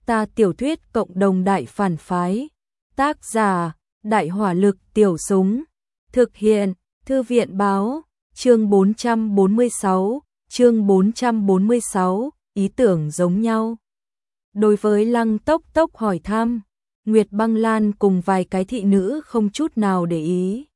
Ta tiểu thuyết cộng đồng đại phản phái. Tác giả, Đại hỏa lực tiểu súng. Thực hiện, Thư viện báo, chương 446, ý tưởng giống nhau. Đối với Lăng Tốc Tốc hỏi thăm, Nguyệt Băng Lan cùng vài cái thị nữ không chút nào để ý.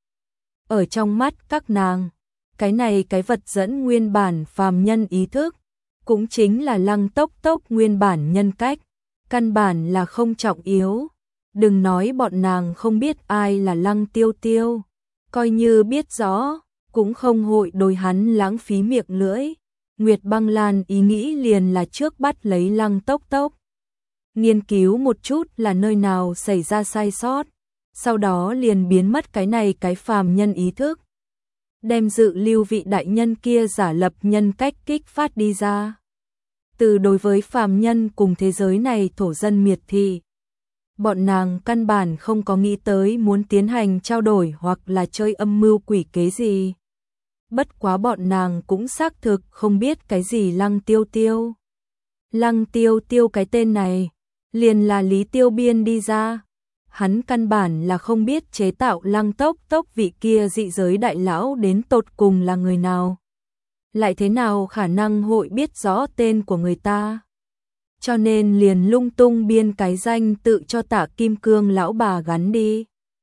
Ở trong mắt các nàng, cái này cái vật dẫn nguyên bản phàm nhân ý thức, cũng chính là Lăng Tốc Tốc nguyên bản nhân cách, căn bản là không trọng yếu. Đừng nói bọn nàng không biết ai là Lăng Tiêu Tiêu, coi như biết rõ, cũng không hội đối hắn lãng phí miệng lưỡi. Nguyệt Băng Lan ý nghĩ liền là trước bắt lấy Lăng Tốc Tốc, nghiên cứu một chút là nơi nào xảy ra sai sót, sau đó liền biến mất cái này cái phàm nhân ý thức, đem dự lưu vị đại nhân kia giả lập nhân cách kích phát đi ra. Từ đối với phàm nhân cùng thế giới này thổ dân miệt thị, bọn nàng căn bản không có nghĩ tới muốn tiến hành trao đổi hoặc là chơi âm mưu quỷ kế gì. Bất quá bọn nàng cũng xác thực không biết cái gì Lăng Tiêu Tiêu. Lăng Tiêu Tiêu cái tên này, liền là Lý Tiêu biên đi ra. Hắn căn bản là không biết chế tạo Lăng Tốc Tốc vị kia dị giới đại lão đến tột cùng là người nào. Lại thế nào khả năng hội biết rõ tên của người ta. Cho nên liền lung tung biên cái danh tự cho Tạ Kim Cương lão bà gắn đi.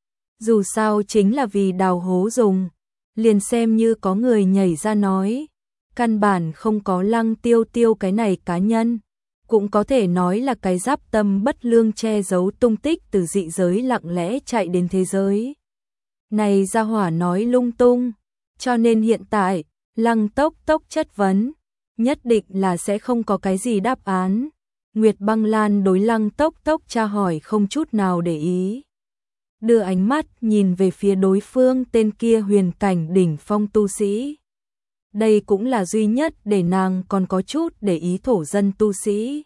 Dù sao chính là vì đào hố dùng, liền xem như có người nhảy ra nói, căn bản không có Lăng Tiêu Tiêu cái này cá nhân, cũng có thể nói là cái giáp tâm bất lương che giấu tung tích từ dị giới lặng lẽ chạy đến thế giới. Này gia hỏa nói lung tung, cho nên hiện tại, Lăng Tốc Tốc chất vấn, nhất định là sẽ không có cái gì đáp án. Nguyệt Băng Lan đối Lăng Tốc Tốc tra hỏi không chút nào để ý. Đưa ánh mắt nhìn về phía đối phương tên kia huyền cảnh đỉnh phong tu sĩ. Đây cũng là duy nhất để nàng còn có chút để ý thổ dân tu sĩ.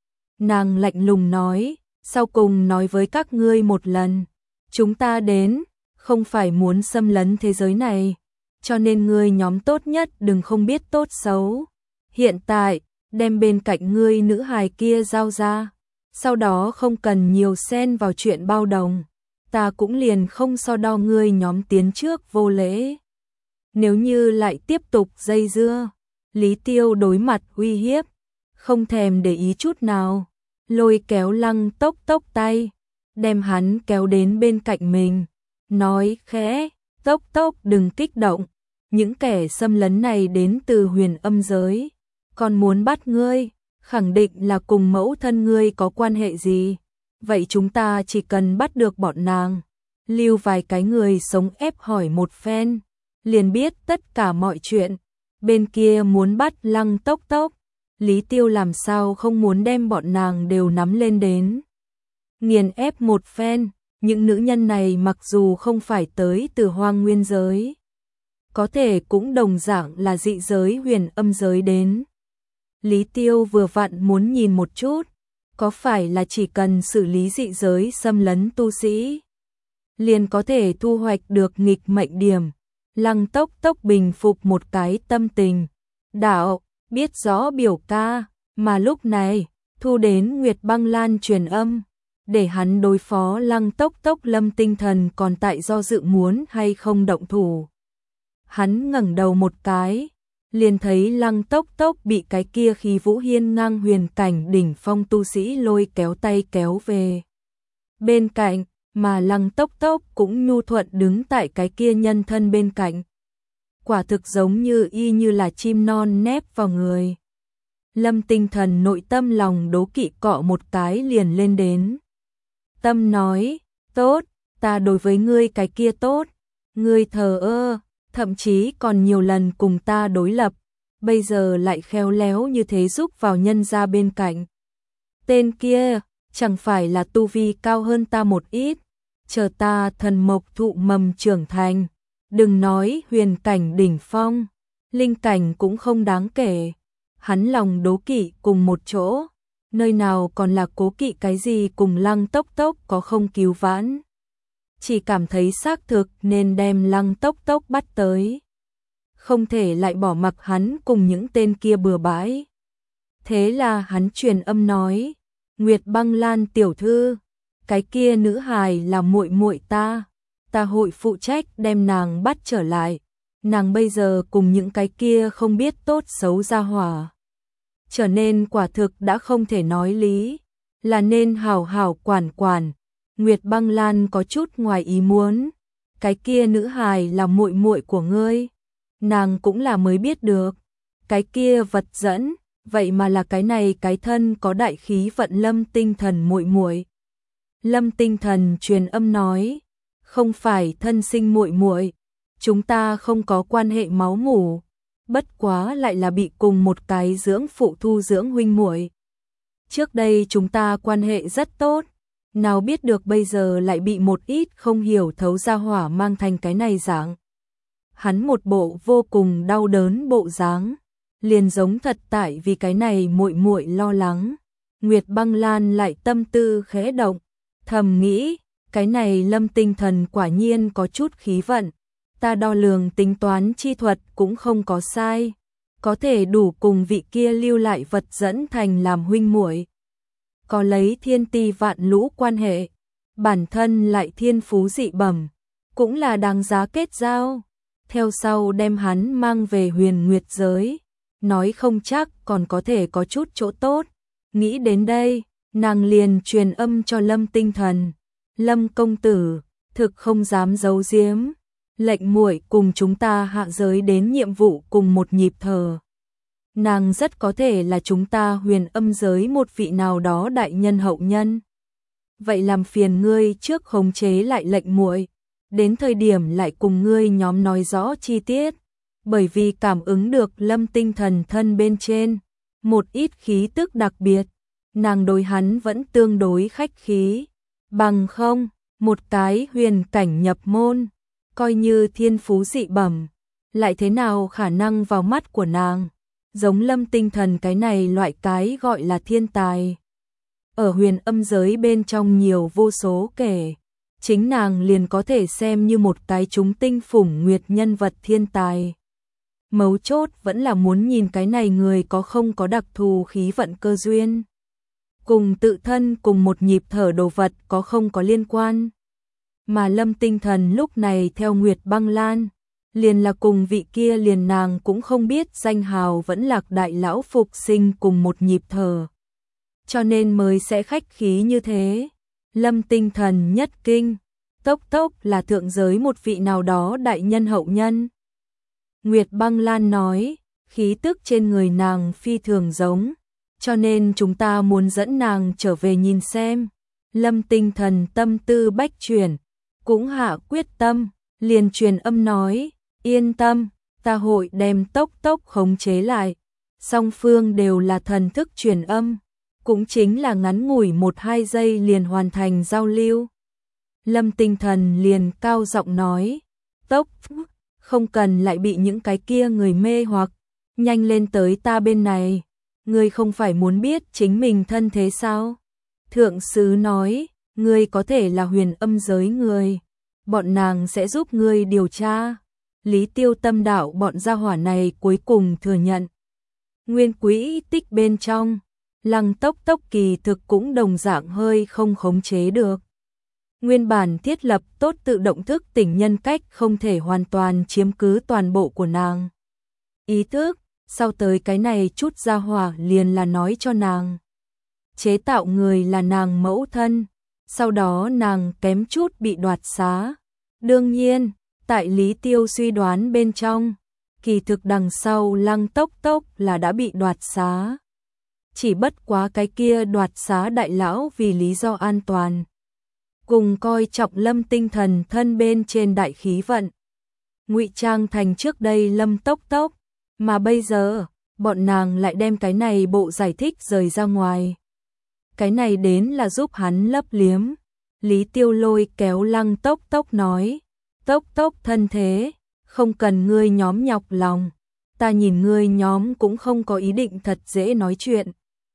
Nàng lạnh lùng nói, sau cùng nói với các ngươi một lần, chúng ta đến, không phải muốn xâm lấn thế giới này, cho nên ngươi nhóm tốt nhất đừng không biết tốt xấu. Hiện tại, đem bên cạnh ngươi nữ hài kia giao ra, sau đó không cần nhiều xen vào chuyện bao đồng, ta cũng liền không so đo ngươi nhóm tiến trước vô lễ. Nếu như lại tiếp tục dây dưa, Lý Tiêu đối mặt uy hiếp, không thèm để ý chút nào, lôi kéo Lăng Tốc Tốc tay, đem hắn kéo đến bên cạnh mình, nói khẽ, Tốc Tốc đừng kích động, những kẻ xâm lấn này đến từ huyền âm giới, còn muốn bắt ngươi, khẳng định là cùng mẫu thân ngươi có quan hệ gì, vậy chúng ta chỉ cần bắt được bọn nàng, lưu vài cái người sống ép hỏi một phen, liền biết tất cả mọi chuyện. Bên kia muốn bắt Lăng Tốc Tốc, Lý Tiêu làm sao không muốn đem bọn nàng đều nắm lên đến nghiền ép một phen. Những nữ nhân này mặc dù không phải tới từ hoang nguyên giới, có thể cũng đồng dạng là dị giới huyền âm giới đến. Lý Tiêu vừa vặn muốn nhìn một chút, có phải là chỉ cần xử lý dị giới xâm lấn tu sĩ, liền có thể thu hoạch được nghịch mệnh điểm. Lăng Tốc Tốc bình phục một cái tâm tình, đạo, biết rõ biểu ca, mà lúc này, thu đến Nguyệt Băng Lan truyền âm, để hắn đối phó Lăng Tốc Tốc lâm tinh thần còn tại do dự muốn hay không động thủ. Hắn ngẩng đầu một cái, liền thấy Lăng Tốc Tốc bị cái kia khí vũ hiên ngang huyền cảnh đỉnh phong tu sĩ lôi kéo tay kéo về bên cạnh, mà Lăng Tốc Tốc cũng nhu thuận đứng tại cái kia nhân thân bên cạnh. Quả thực giống như y như là chim non nép vào người. Lâm tinh thần nội tâm lòng đố kỵ cọ một cái liền lên đến. Tâm nói, tốt, ta đối với ngươi cái kia tốt, ngươi thờ ơ, thậm chí còn nhiều lần cùng ta đối lập, bây giờ lại khéo léo như thế giúp vào nhân gia bên cạnh. Tên kia, chẳng phải là tu vi cao hơn ta một ít, chờ ta thần mộc thụ mầm trưởng thành, đừng nói huyền cảnh đỉnh phong, linh cảnh cũng không đáng kể. Hắn lòng đố kỵ cùng một chỗ, nơi nào còn là cố kỵ cái gì cùng Lăng Tốc Tốc có không cứu vãn. Chỉ cảm thấy xác thực nên đem Lăng Tốc Tốc bắt tới. Không thể lại bỏ mặc hắn cùng những tên kia bừa bãi. Thế là hắn truyền âm nói, Nguyệt Băng Lan tiểu thư, cái kia nữ hài là muội muội ta hội phụ trách đem nàng bắt trở lại. Nàng bây giờ cùng những cái kia không biết tốt xấu ra hỏa, trở nên quả thực đã không thể nói lý, là nên hảo hảo quản quản. Nguyệt Băng Lan có chút ngoài ý muốn, cái kia nữ hài là muội muội của ngươi? Nàng cũng là mới biết được, cái kia vật dẫn, vậy mà là cái này cái thân có đại khí vận Lâm Tinh Thần muội muội. Lâm Tinh Thần truyền âm nói, không phải thân sinh muội muội, chúng ta không có quan hệ máu mủ, bất quá lại là bị cùng một cái dưỡng phụ thu dưỡng huynh muội. Trước đây chúng ta quan hệ rất tốt, nào biết được bây giờ lại bị một ít không hiểu thấu gia hỏa mang thành cái này dạng. Hắn một bộ vô cùng đau đớn bộ dáng, liền giống thật tại vì cái này muội muội lo lắng. Nguyệt Băng Lan lại tâm tư khẽ động, thầm nghĩ, cái này Lâm Tinh Thần quả nhiên có chút khí vận, ta đo lường tính toán chi thuật cũng không có sai, có thể đủ cùng vị kia lưu lại vật dẫn thành làm huynh muội. Có lấy thiên ti vạn lũ quan hệ, bản thân lại thiên phú dị bẩm, cũng là đáng giá kết giao. Theo sau đem hắn mang về Huyền Nguyệt giới, nói không chắc còn có thể có chút chỗ tốt. Nghĩ đến đây, nàng liền truyền âm cho Lâm Tinh Thần, Lâm công tử, thực không dám giấu giếm, lệnh muội cùng chúng ta hạ giới đến nhiệm vụ cùng một nhịp thở. Nàng rất có thể là chúng ta Huyền Âm giới một vị nào đó đại nhân hậu nhân. Vậy làm phiền ngươi trước khống chế lại lệnh muội, đến thời điểm lại cùng ngươi nhóm nói rõ chi tiết, bởi vì cảm ứng được Lâm Tinh Thần thân bên trên một ít khí tức đặc biệt, nàng đối hắn vẫn tương đối khách khí, bằng không, một cái huyền cảnh nhập môn, coi như thiên phú dị bẩm, lại thế nào khả năng vào mắt của nàng, giống Lâm Tinh Thần cái này loại cái gọi là thiên tài. Ở Huyền Âm giới bên trong nhiều vô số kể, chính nàng liền có thể xem như một cái chúng tinh phủng nguyệt nhân vật thiên tài. Mấu chốt vẫn là muốn nhìn cái này người có không có đặc thù khí vận cơ duyên, cùng tự thân cùng một nhịp thở đồ vật có không có liên quan. Mà Lâm Tinh Thần lúc này theo Nguyệt Băng Lan, liền là cùng vị kia liền nàng cũng không biết danh hào vẫn lạc đại lão phục sinh cùng một nhịp thở, cho nên mới sẽ khách khí như thế. Lâm Tinh Thần nhất kinh, tốc là thượng giới một vị nào đó đại nhân hậu nhân. Nguyệt Băng Lan nói, khí tức trên người nàng phi thường giống, cho nên chúng ta muốn dẫn nàng trở về nhìn xem. Lâm Tinh Thần tâm tư bách chuyển, cũng hạ quyết tâm, liền truyền âm nói, yên tâm, ta hội đem tốc khống chế lại. Song phương đều là thần thức truyền âm, cũng chính là ngắn ngủi 1-2 giây liền hoàn thành giao lưu. Lâm Tinh Thần liền cao giọng nói, tốc, không cần lại bị những cái kia người mê hoặc, nhanh lên tới ta bên này, ngươi không phải muốn biết chính mình thân thế sao? Thượng sứ nói, ngươi có thể là Huyền Âm giới người, bọn nàng sẽ giúp ngươi điều tra. Lý Tiêu Tâm đạo bọn gia hỏa này cuối cùng thừa nhận. Nguyên quỹ tích bên trong, Lăng Tốc kỳ thực cũng đồng dạng hơi không khống chế được. Nguyên bản thiết lập tốt tự động thức tỉnh nhân cách không thể hoàn toàn chiếm cứ toàn bộ của nàng. Ý thức, sau tới cái này chút gia hỏa liền là nói cho nàng. Chế tạo người là nàng mẫu thân, sau đó nàng kém chút bị đoạt xá. Đương nhiên, tại Lý Tiêu suy đoán bên trong, kỳ thực đằng sau Lăng Tốc là đã bị đoạt xá. Chỉ bất quá cái kia đoạt xá đại lão vì lý do an toàn, cùng coi trọng Lâm Tinh Thần thân bên trên đại khí vận, ngụy trang thành trước đây Lâm Tốc, mà bây giờ, bọn nàng lại đem cái này bộ giải thích rời ra ngoài. Cái này đến là giúp hắn lấp liếm. Lý Tiêu lôi kéo Lăng Tốc nói, Tốc thân thế, không cần ngươi nhóm nhọc lòng, ta nhìn ngươi nhóm cũng không có ý định thật dễ nói chuyện,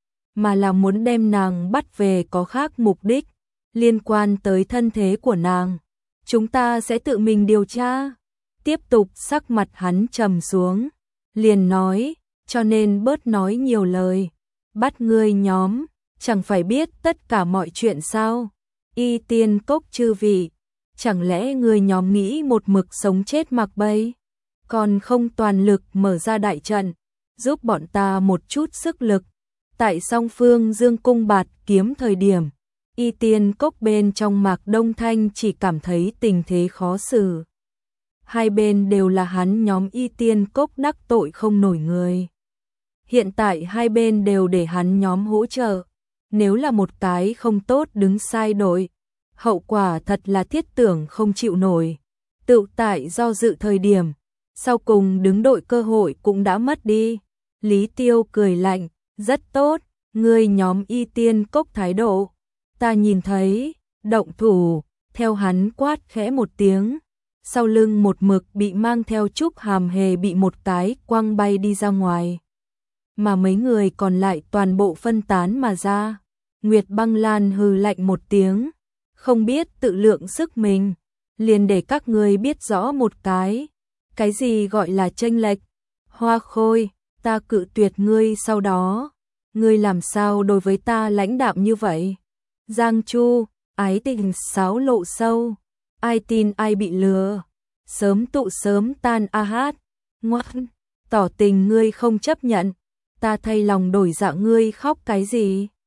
mà là muốn đem nàng bắt về có khác mục đích, liên quan tới thân thế của nàng, chúng ta sẽ tự mình điều tra. Tiếp tục sắc mặt hắn trầm xuống, liền nói, cho nên bớt nói nhiều lời, bắt ngươi nhóm, chẳng phải biết tất cả mọi chuyện sao? Y Tiên Cốc chư vị, chẳng lẽ người nhóm nghĩ một mực sống chết mặc bay, còn không toàn lực mở ra đại trận, giúp bọn ta một chút sức lực. Tại song phương dương cung bạt kiếm thời điểm, Y Tiên Cốc bên trong Mạc Đông Thanh chỉ cảm thấy tình thế khó xử. Hai bên đều là hắn nhóm Y Tiên Cốc đắc tội không nổi người. Hiện tại hai bên đều để hắn nhóm hỗ trợ. Nếu là một cái không tốt đứng sai đội, hậu quả thật là thiết tưởng không chịu nổi. Tự tại do dự thời điểm, sau cùng đứng đội cơ hội cũng đã mất đi. Lý Tiêu cười lạnh, rất tốt, ngươi nhóm Y Tiên Cốc thái độ. Ta nhìn thấy, động thủ, theo hắn quát khẽ một tiếng. Sau lưng một mực bị mang theo Trúc Hàm Hề bị một cái quăng bay đi ra ngoài. Mà mấy người còn lại toàn bộ phân tán mà ra. Nguyệt Băng Lan hừ lạnh một tiếng, không biết tự lượng sức mình, liền để các ngươi biết rõ một cái gì gọi là chênh lệch. Hoa Khôi, ta cự tuyệt ngươi sau đó, ngươi làm sao đối với ta lãnh đạm như vậy? Giang Chu, ái tình sáo lộ sâu, ai tin ai bị lừa, sớm tụ sớm tan a hát, ngoan, tỏ tình ngươi không chấp nhận, ta thay lòng đổi dạ ngươi khóc cái gì?